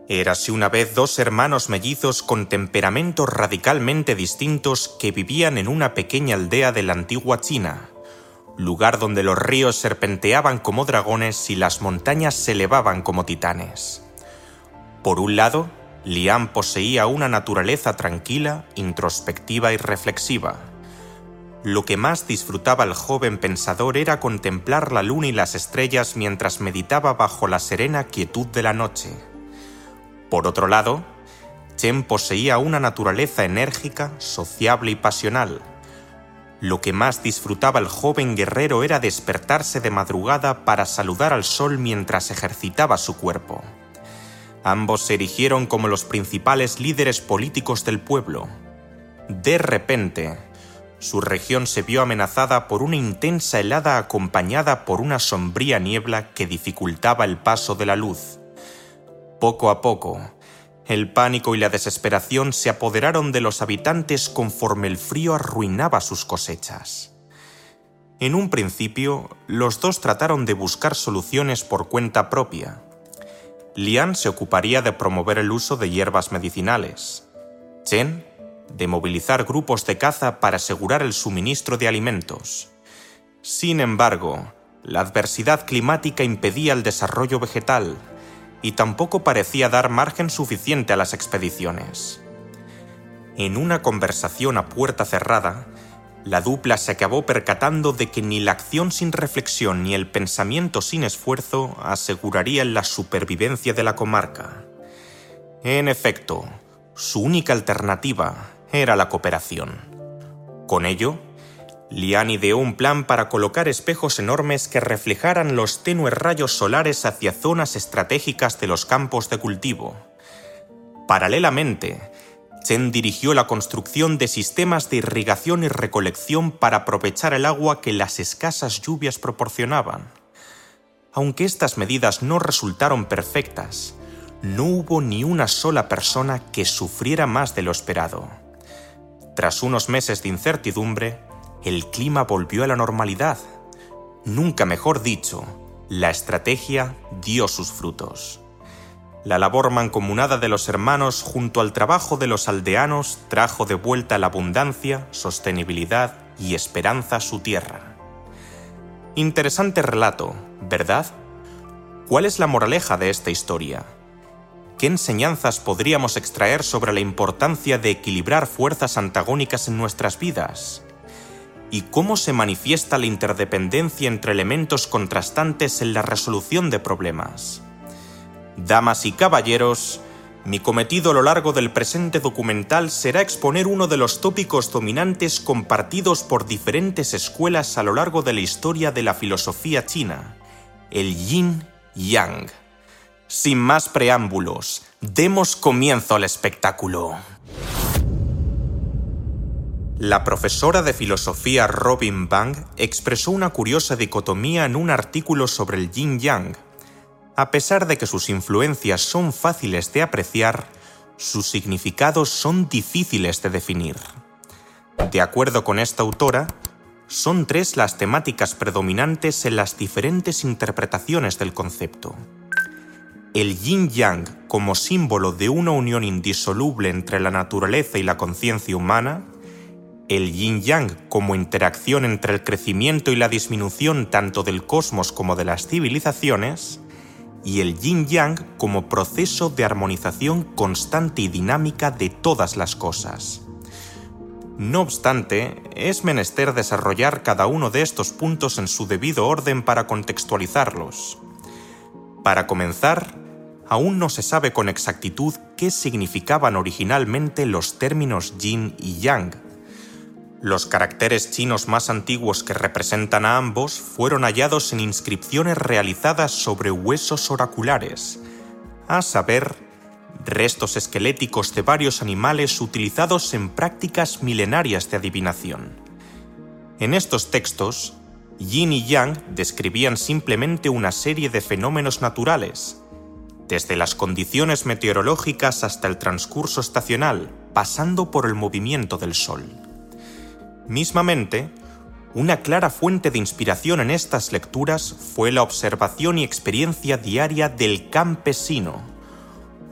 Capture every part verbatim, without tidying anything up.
Érase una vez dos hermanos mellizos con temperamentos radicalmente distintos que vivían en una pequeña aldea de la antigua China, lugar donde los ríos serpenteaban como dragones y las montañas se elevaban como titanes. Por un lado, Lian poseía una naturaleza tranquila, introspectiva y reflexiva. Lo que más disfrutaba el joven pensador era contemplar la luna y las estrellas mientras meditaba bajo la serena quietud de la noche. Por otro lado, Chen poseía una naturaleza enérgica, sociable y pasional. Lo que más disfrutaba el joven guerrero era despertarse de madrugada para saludar al sol mientras ejercitaba su cuerpo. Ambos se erigieron como los principales líderes políticos del pueblo. De repente, su región se vio amenazada por una intensa helada acompañada por una sombría niebla que dificultaba el paso de la luz. Poco a poco, el pánico y la desesperación se apoderaron de los habitantes conforme el frío arruinaba sus cosechas. En un principio, los dos trataron de buscar soluciones por cuenta propia. Lian se ocuparía de promover el uso de hierbas medicinales, Chen de movilizar grupos de caza para asegurar el suministro de alimentos. Sin embargo, la adversidad climática impedía el desarrollo vegetal y tampoco parecía dar margen suficiente a las expediciones. En una conversación a puerta cerrada, la dupla se acabó percatando de que ni la acción sin reflexión ni el pensamiento sin esfuerzo asegurarían la supervivencia de la comarca. En efecto, su única alternativa era la cooperación. Con ello, Lian ideó un plan para colocar espejos enormes que reflejaran los tenues rayos solares hacia zonas estratégicas de los campos de cultivo. Paralelamente, Chen dirigió la construcción de sistemas de irrigación y recolección para aprovechar el agua que las escasas lluvias proporcionaban. Aunque estas medidas no resultaron perfectas, no hubo ni una sola persona que sufriera más de lo esperado. Tras unos meses de incertidumbre, el clima volvió a la normalidad. Nunca mejor dicho, la estrategia dio sus frutos. La labor mancomunada de los hermanos junto al trabajo de los aldeanos trajo de vuelta la abundancia, sostenibilidad y esperanza a su tierra. Interesante relato, ¿verdad? ¿Cuál es la moraleja de esta historia? ¿Qué enseñanzas podríamos extraer sobre la importancia de equilibrar fuerzas antagónicas en nuestras vidas? ¿Y cómo se manifiesta la interdependencia entre elementos contrastantes en la resolución de problemas? Damas y caballeros, mi cometido a lo largo del presente documental será exponer uno de los tópicos dominantes compartidos por diferentes escuelas a lo largo de la historia de la filosofía china, el yin-yang. Sin más preámbulos, demos comienzo al espectáculo. La profesora de filosofía Robin Bang expresó una curiosa dicotomía en un artículo sobre el yin-yang. A pesar de que sus influencias son fáciles de apreciar, sus significados son difíciles de definir. De acuerdo con esta autora, son tres las temáticas predominantes en las diferentes interpretaciones del concepto. El yin-yang como símbolo de una unión indisoluble entre la naturaleza y la conciencia humana, el yin-yang como interacción entre el crecimiento y la disminución tanto del cosmos como de las civilizaciones, y el yin-yang como proceso de armonización constante y dinámica de todas las cosas. No obstante, es menester desarrollar cada uno de estos puntos en su debido orden para contextualizarlos. Para comenzar, aún no se sabe con exactitud qué significaban originalmente los términos yin y yang. Los caracteres chinos más antiguos que representan a ambos fueron hallados en inscripciones realizadas sobre huesos oraculares, a saber, restos esqueléticos de varios animales utilizados en prácticas milenarias de adivinación. En estos textos, yin y yang describían simplemente una serie de fenómenos naturales, desde las condiciones meteorológicas hasta el transcurso estacional, pasando por el movimiento del sol. Mismamente, una clara fuente de inspiración en estas lecturas fue la observación y experiencia diaria del campesino,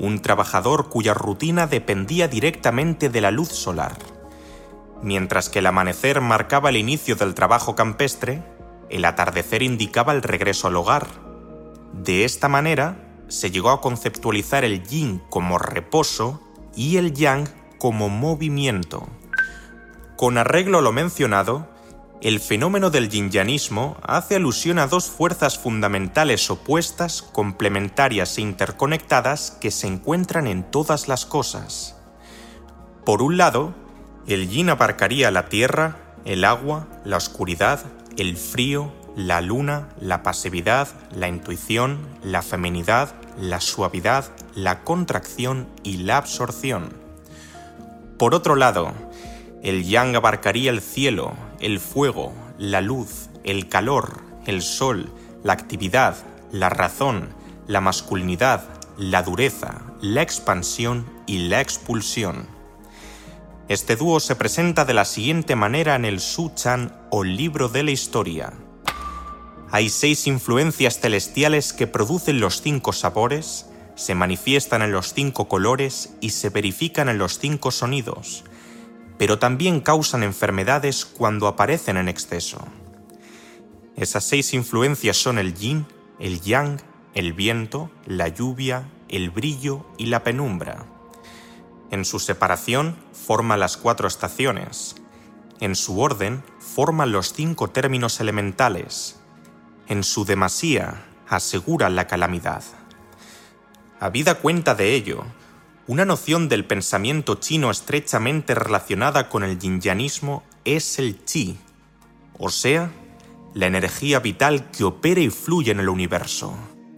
un trabajador cuya rutina dependía directamente de la luz solar. Mientras que el amanecer marcaba el inicio del trabajo campestre, el atardecer indicaba el regreso al hogar. De esta manera, se llegó a conceptualizar el yin como reposo y el yang como movimiento. Con arreglo a lo mencionado, el fenómeno del yinyanismo hace alusión a dos fuerzas fundamentales opuestas, complementarias e interconectadas que se encuentran en todas las cosas. Por un lado, el yin abarcaría la tierra, el agua, la oscuridad, el frío, la luna, la pasividad, la intuición, la feminidad, la suavidad, la contracción y la absorción. Por otro lado, el yang abarcaría el cielo, el fuego, la luz, el calor, el sol, la actividad, la razón, la masculinidad, la dureza, la expansión y la expulsión. Este dúo se presenta de la siguiente manera en el Su Chan o Libro de la Historia. Hay seis influencias celestiales que producen los cinco sabores, se manifiestan en los cinco colores y se verifican en los cinco sonidos, pero también causan enfermedades cuando aparecen en exceso. Esas seis influencias son el yin, el yang, el viento, la lluvia, el brillo y la penumbra. En su separación forman las cuatro estaciones. En su orden forman los cinco términos elementales. En su demasía asegura la calamidad. Habida cuenta de ello, una noción del pensamiento chino estrechamente relacionada con el yinyanismo es el chi, o sea, la energía vital que opera y fluye en el universo.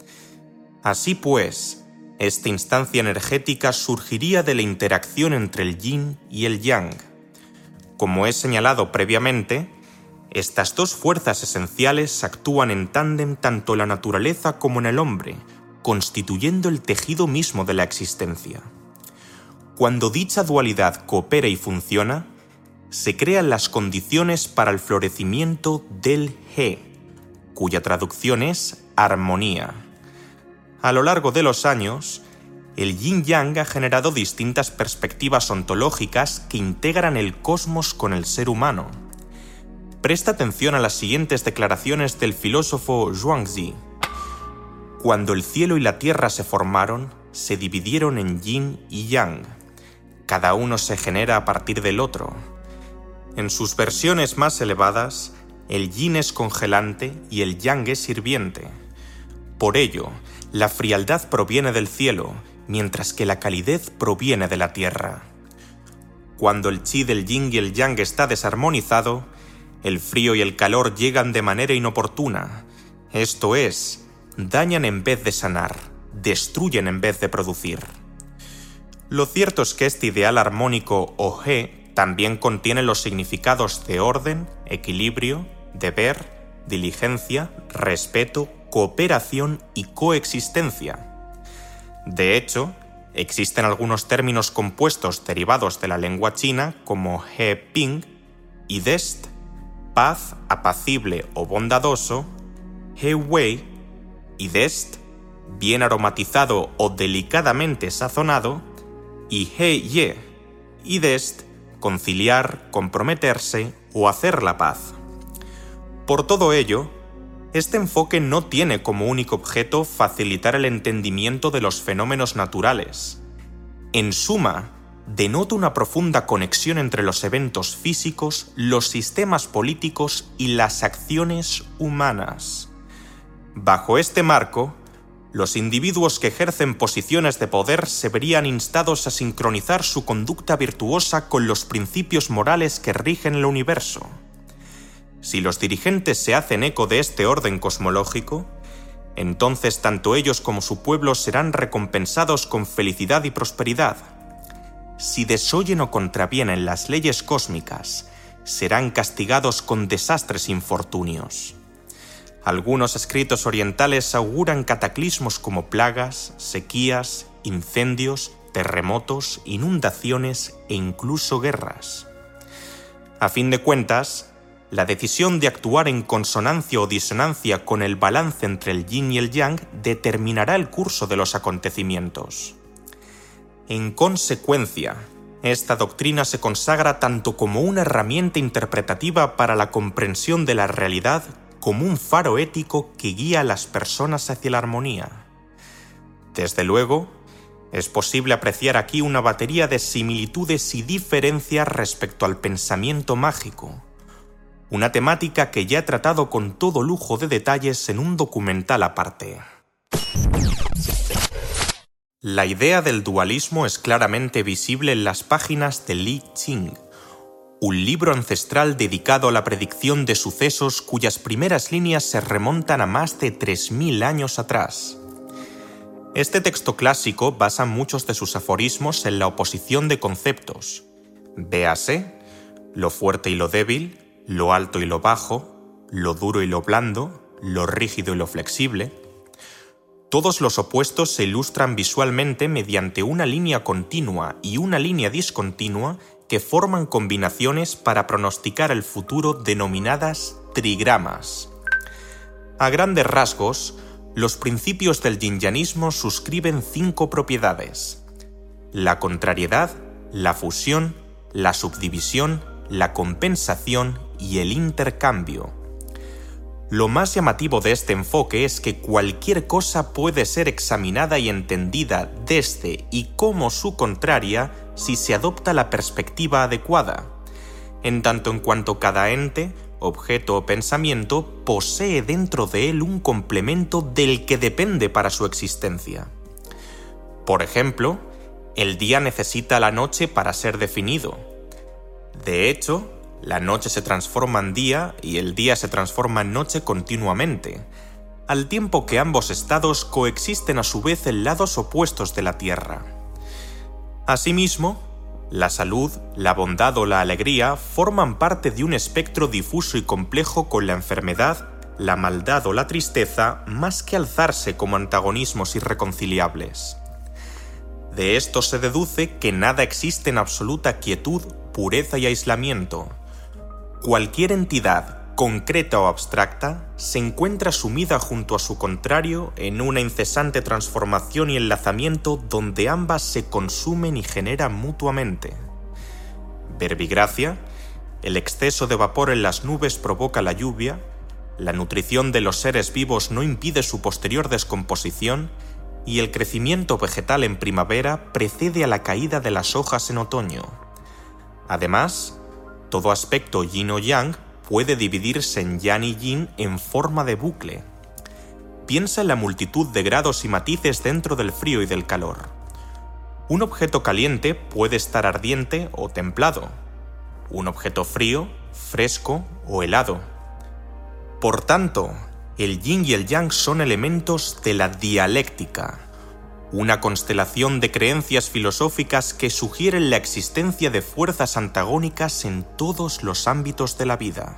Así pues, esta instancia energética surgiría de la interacción entre el yin y el yang. Como he señalado previamente, estas dos fuerzas esenciales actúan en tándem tanto en la naturaleza como en el hombre, constituyendo el tejido mismo de la existencia. Cuando dicha dualidad coopera y funciona, se crean las condiciones para el florecimiento del He, cuya traducción es armonía. A lo largo de los años, el yin-yang ha generado distintas perspectivas ontológicas que integran el cosmos con el ser humano. Presta atención a las siguientes declaraciones del filósofo Zhuangzi. Cuando el cielo y la tierra se formaron, se dividieron en yin y yang. Cada uno se genera a partir del otro. En sus versiones más elevadas, el yin es congelante y el yang es hirviente. Por ello, la frialdad proviene del cielo, mientras que la calidez proviene de la tierra. Cuando el chi del yin y el yang está desarmonizado, el frío y el calor llegan de manera inoportuna, esto es, dañan en vez de sanar, destruyen en vez de producir. Lo cierto es que este ideal armónico o He también contiene los significados de orden, equilibrio, deber, diligencia, respeto, cooperación y coexistencia. De hecho, existen algunos términos compuestos derivados de la lengua china como He Ping, Idest, paz, apacible o bondadoso, He Wei, Idest, bien aromatizado o delicadamente sazonado, y He Ye, Idest, conciliar, comprometerse o hacer la paz. Por todo ello, este enfoque no tiene como único objeto facilitar el entendimiento de los fenómenos naturales. En suma, denota una profunda conexión entre los eventos físicos, los sistemas políticos y las acciones humanas. Bajo este marco, los individuos que ejercen posiciones de poder se verían instados a sincronizar su conducta virtuosa con los principios morales que rigen el universo. Si los dirigentes se hacen eco de este orden cosmológico, entonces tanto ellos como su pueblo serán recompensados con felicidad y prosperidad. Si desoyen o contravienen las leyes cósmicas, serán castigados con desastres e infortunios. Algunos escritos orientales auguran cataclismos como plagas, sequías, incendios, terremotos, inundaciones e incluso guerras. A fin de cuentas, la decisión de actuar en consonancia o disonancia con el balance entre el yin y el yang determinará el curso de los acontecimientos. En consecuencia, esta doctrina se consagra tanto como una herramienta interpretativa para la comprensión de la realidad como un faro ético que guía a las personas hacia la armonía. Desde luego, es posible apreciar aquí una batería de similitudes y diferencias respecto al pensamiento mágico, una temática que ya he tratado con todo lujo de detalles en un documental aparte. La idea del dualismo es claramente visible en las páginas de Li Ching, un libro ancestral dedicado a la predicción de sucesos cuyas primeras líneas se remontan a más de tres mil años atrás. Este texto clásico basa muchos de sus aforismos en la oposición de conceptos, véase, lo fuerte y lo débil, lo alto y lo bajo, lo duro y lo blando, lo rígido y lo flexible. Todos los opuestos se ilustran visualmente mediante una línea continua y una línea discontinua que forman combinaciones para pronosticar el futuro denominadas trigramas. A grandes rasgos, los principios del yin-yanismo suscriben cinco propiedades: la contrariedad, la fusión, la subdivisión, la compensación y el intercambio. Lo más llamativo de este enfoque es que cualquier cosa puede ser examinada y entendida desde y como su contraria si se adopta la perspectiva adecuada, en tanto en cuanto cada ente, objeto o pensamiento posee dentro de él un complemento del que depende para su existencia. Por ejemplo, el día necesita la noche para ser definido. De hecho, la noche se transforma en día y el día se transforma en noche continuamente, al tiempo que ambos estados coexisten a su vez en lados opuestos de la Tierra. Asimismo, la salud, la bondad o la alegría forman parte de un espectro difuso y complejo con la enfermedad, la maldad o la tristeza más que alzarse como antagonismos irreconciliables. De esto se deduce que nada existe en absoluta quietud, pureza y aislamiento. Cualquier entidad, concreta o abstracta, se encuentra sumida junto a su contrario en una incesante transformación y enlazamiento donde ambas se consumen y generan mutuamente. Verbigracia, el exceso de vapor en las nubes provoca la lluvia, la nutrición de los seres vivos no impide su posterior descomposición y el crecimiento vegetal en primavera precede a la caída de las hojas en otoño. Además, todo aspecto yin o yang puede dividirse en yang y yin en forma de bucle. Piensa en la multitud de grados y matices dentro del frío y del calor. Un objeto caliente puede estar ardiente o templado. Un objeto frío, fresco o helado. Por tanto, el yin y el yang son elementos de la dialéctica, una constelación de creencias filosóficas que sugieren la existencia de fuerzas antagónicas en todos los ámbitos de la vida.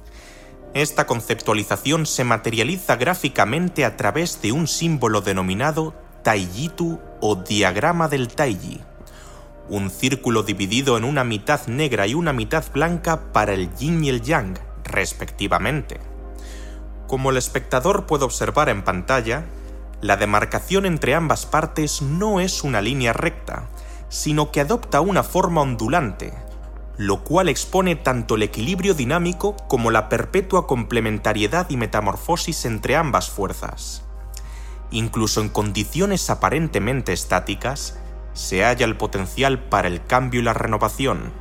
Esta conceptualización se materializa gráficamente a través de un símbolo denominado Taijitu o diagrama del Taiji, un círculo dividido en una mitad negra y una mitad blanca para el yin y el yang, respectivamente. Como el espectador puede observar en pantalla, la demarcación entre ambas partes no es una línea recta, sino que adopta una forma ondulante, lo cual expone tanto el equilibrio dinámico como la perpetua complementariedad y metamorfosis entre ambas fuerzas. Incluso en condiciones aparentemente estáticas, se halla el potencial para el cambio y la renovación.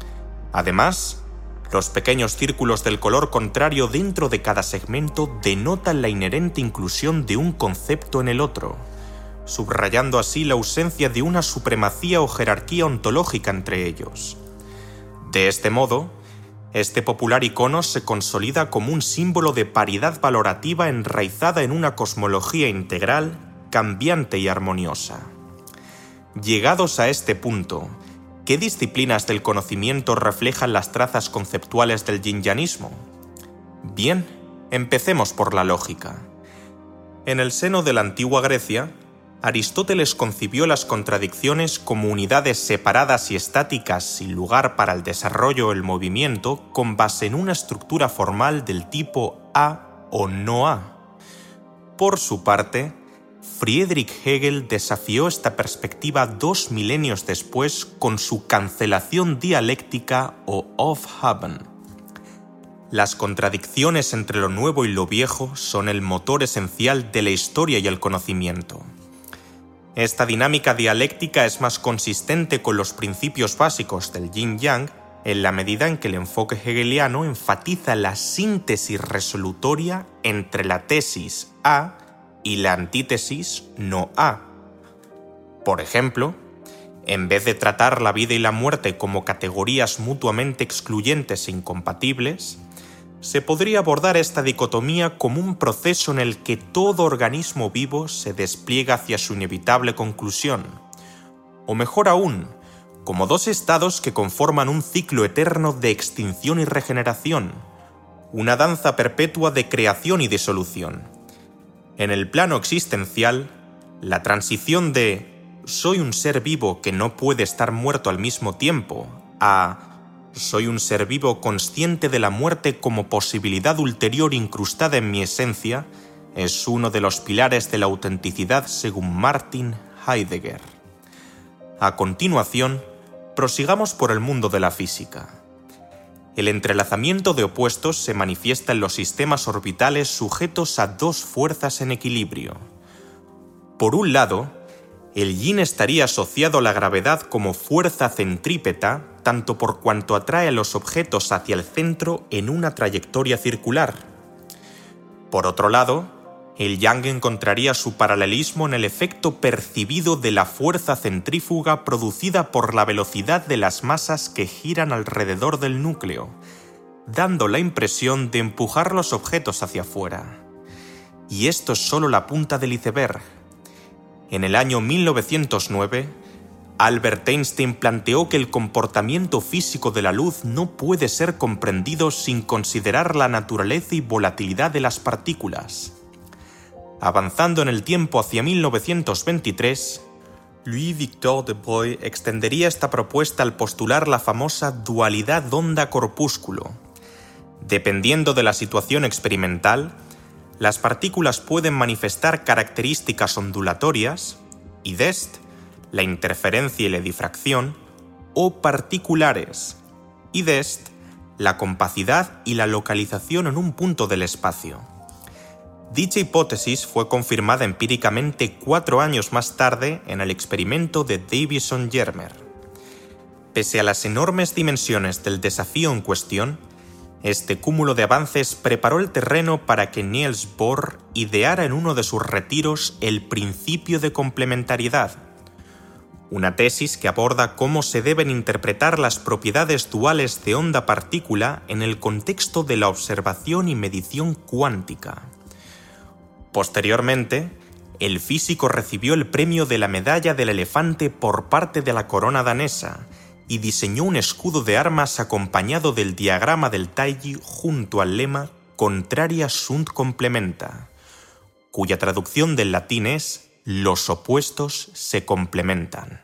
Además, los pequeños círculos del color contrario dentro de cada segmento denotan la inherente inclusión de un concepto en el otro, subrayando así la ausencia de una supremacía o jerarquía ontológica entre ellos. De este modo, este popular icono se consolida como un símbolo de paridad valorativa enraizada en una cosmología integral, cambiante y armoniosa. Llegados a este punto, ¿qué disciplinas del conocimiento reflejan las trazas conceptuales del yin-yanismo? Bien, empecemos por la lógica. En el seno de la antigua Grecia, Aristóteles concibió las contradicciones como unidades separadas y estáticas sin lugar para el desarrollo o el movimiento con base en una estructura formal del tipo A o no A. Por su parte, Friedrich Hegel desafió esta perspectiva dos milenios después con su cancelación dialéctica o Aufheben. Las contradicciones entre lo nuevo y lo viejo son el motor esencial de la historia y el conocimiento. Esta dinámica dialéctica es más consistente con los principios básicos del yin-yang en la medida en que el enfoque hegeliano enfatiza la síntesis resolutoria entre la tesis A y la antítesis no A. Por ejemplo, en vez de tratar la vida y la muerte como categorías mutuamente excluyentes e incompatibles, se podría abordar esta dicotomía como un proceso en el que todo organismo vivo se despliega hacia su inevitable conclusión, o mejor aún, como dos estados que conforman un ciclo eterno de extinción y regeneración, una danza perpetua de creación y disolución. En el plano existencial, la transición de «soy un ser vivo que no puede estar muerto al mismo tiempo» a «soy un ser vivo consciente de la muerte como posibilidad ulterior incrustada en mi esencia» es uno de los pilares de la autenticidad según Martin Heidegger. A continuación, prosigamos por el mundo de la física. El entrelazamiento de opuestos se manifiesta en los sistemas orbitales sujetos a dos fuerzas en equilibrio. Por un lado, el yin estaría asociado a la gravedad como fuerza centrípeta, tanto por cuanto atrae a los objetos hacia el centro en una trayectoria circular. Por otro lado, el yang encontraría su paralelismo en el efecto percibido de la fuerza centrífuga producida por la velocidad de las masas que giran alrededor del núcleo, dando la impresión de empujar los objetos hacia afuera. Y esto es solo la punta del iceberg. En el año mil novecientos nueve, Albert Einstein planteó que el comportamiento físico de la luz no puede ser comprendido sin considerar la naturaleza y volatilidad de las partículas. Avanzando en el tiempo hacia mil novecientos veintitrés, Louis-Victor de Broglie extendería esta propuesta al postular la famosa dualidad onda-corpúsculo. Dependiendo de la situación experimental, las partículas pueden manifestar características ondulatorias, idest, la interferencia y la difracción, o particulares, idest, la compacidad y la localización en un punto del espacio. Dicha hipótesis fue confirmada empíricamente cuatro años más tarde en el experimento de Davison-Germer. Pese a las enormes dimensiones del desafío en cuestión, este cúmulo de avances preparó el terreno para que Niels Bohr ideara en uno de sus retiros el principio de complementariedad, una tesis que aborda cómo se deben interpretar las propiedades duales de onda-partícula en el contexto de la observación y medición cuántica. Posteriormente, el físico recibió el premio de la Medalla del Elefante por parte de la corona danesa y diseñó un escudo de armas acompañado del diagrama del Taiji junto al lema Contraria sunt complementa, cuya traducción del latín es «los opuestos se complementan».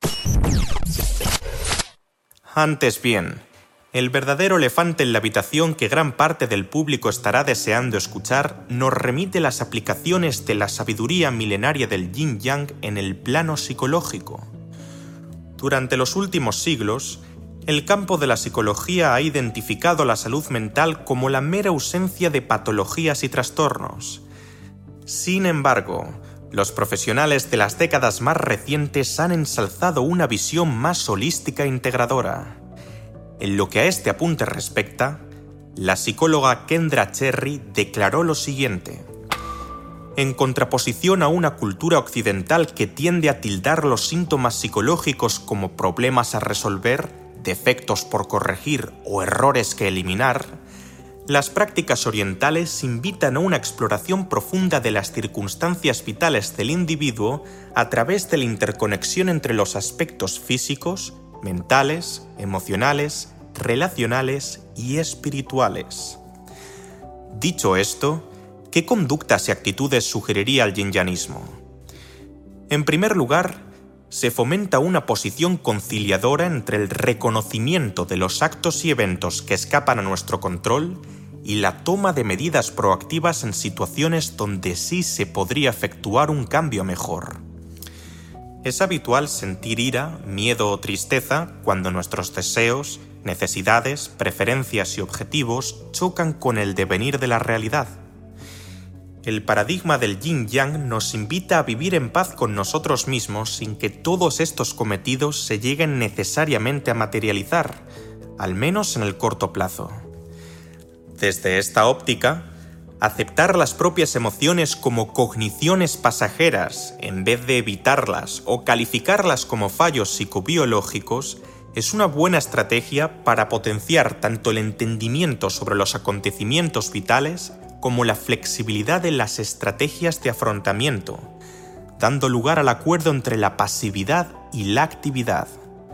Antes bien, el verdadero elefante en la habitación que gran parte del público estará deseando escuchar nos remite las aplicaciones de la sabiduría milenaria del yin-yang en el plano psicológico. Durante los últimos siglos, el campo de la psicología ha identificado la salud mental como la mera ausencia de patologías y trastornos. Sin embargo, los profesionales de las décadas más recientes han ensalzado una visión más holística e integradora. En lo que a este apunte respecta, la psicóloga Kendra Cherry declaró lo siguiente: en contraposición a una cultura occidental que tiende a tildar los síntomas psicológicos como problemas a resolver, defectos por corregir o errores que eliminar, las prácticas orientales invitan a una exploración profunda de las circunstancias vitales del individuo a través de la interconexión entre los aspectos físicos, mentales, emocionales, relacionales y espirituales. Dicho esto, ¿qué conductas y actitudes sugeriría el yin-yanismo? En primer lugar, se fomenta una posición conciliadora entre el reconocimiento de los actos y eventos que escapan a nuestro control y la toma de medidas proactivas en situaciones donde sí se podría efectuar un cambio mejor. Es habitual sentir ira, miedo o tristeza cuando nuestros deseos, necesidades, preferencias y objetivos chocan con el devenir de la realidad. El paradigma del yin-yang nos invita a vivir en paz con nosotros mismos sin que todos estos cometidos se lleguen necesariamente a materializar, al menos en el corto plazo. Desde esta óptica, aceptar las propias emociones como cogniciones pasajeras en vez de evitarlas o calificarlas como fallos psicobiológicos es una buena estrategia para potenciar tanto el entendimiento sobre los acontecimientos vitales como la flexibilidad de las estrategias de afrontamiento, dando lugar al acuerdo entre la pasividad y la actividad.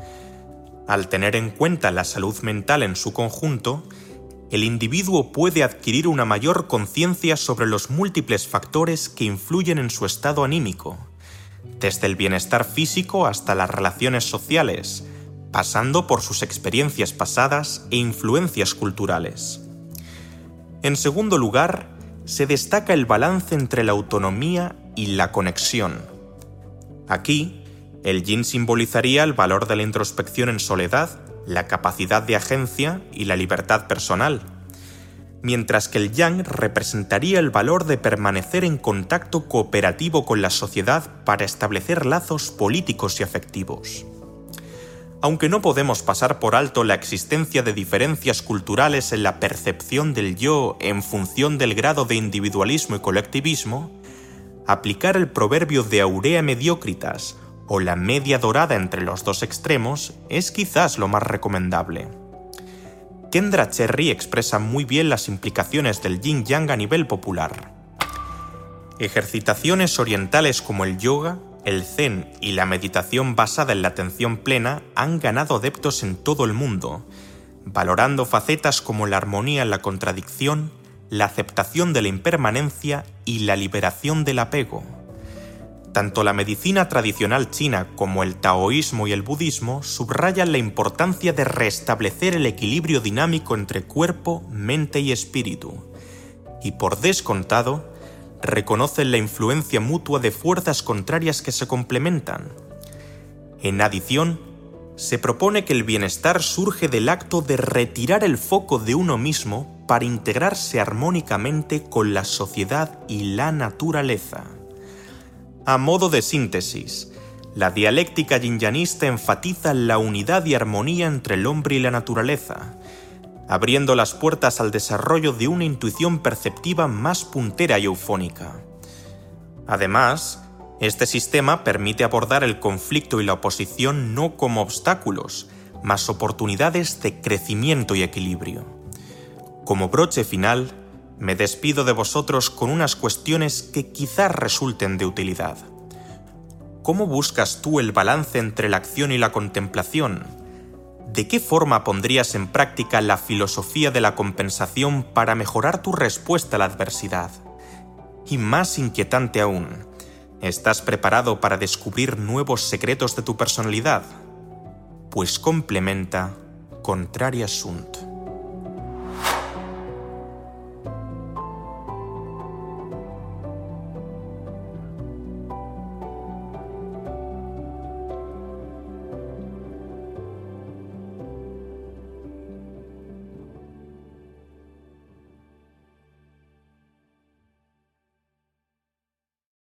Al tener en cuenta la salud mental en su conjunto, el individuo puede adquirir una mayor conciencia sobre los múltiples factores que influyen en su estado anímico, desde el bienestar físico hasta las relaciones sociales, pasando por sus experiencias pasadas e influencias culturales. En segundo lugar, se destaca el balance entre la autonomía y la conexión. Aquí, el yin simbolizaría el valor de la introspección en soledad, la capacidad de agencia y la libertad personal, mientras que el yang representaría el valor de permanecer en contacto cooperativo con la sociedad para establecer lazos políticos y afectivos. Aunque no podemos pasar por alto la existencia de diferencias culturales en la percepción del yo en función del grado de individualismo y colectivismo, aplicar el proverbio de Aurea Mediocritas o la media dorada entre los dos extremos es quizás lo más recomendable. Kendra Cherry expresa muy bien las implicaciones del yin-yang a nivel popular. Ejercitaciones orientales como el yoga, el zen y la meditación basada en la atención plena han ganado adeptos en todo el mundo, valorando facetas como la armonía en la contradicción, la aceptación de la impermanencia y la liberación del apego. Tanto la medicina tradicional china como el taoísmo y el budismo subrayan la importancia de restablecer el equilibrio dinámico entre cuerpo, mente y espíritu, y por descontado, reconocen la influencia mutua de fuerzas contrarias que se complementan. En adición, se propone que el bienestar surge del acto de retirar el foco de uno mismo para integrarse armónicamente con la sociedad y la naturaleza. A modo de síntesis, la dialéctica yin-yanista enfatiza la unidad y armonía entre el hombre y la naturaleza, abriendo las puertas al desarrollo de una intuición perceptiva más puntera y eufónica. Además, este sistema permite abordar el conflicto y la oposición no como obstáculos, mas oportunidades de crecimiento y equilibrio. Como broche final, me despido de vosotros con unas cuestiones que quizás resulten de utilidad. ¿Cómo buscas tú el balance entre la acción y la contemplación? ¿De qué forma pondrías en práctica la filosofía de la compensación para mejorar tu respuesta a la adversidad? Y más inquietante aún, ¿estás preparado para descubrir nuevos secretos de tu personalidad? Pues complementa Contraria Sunt.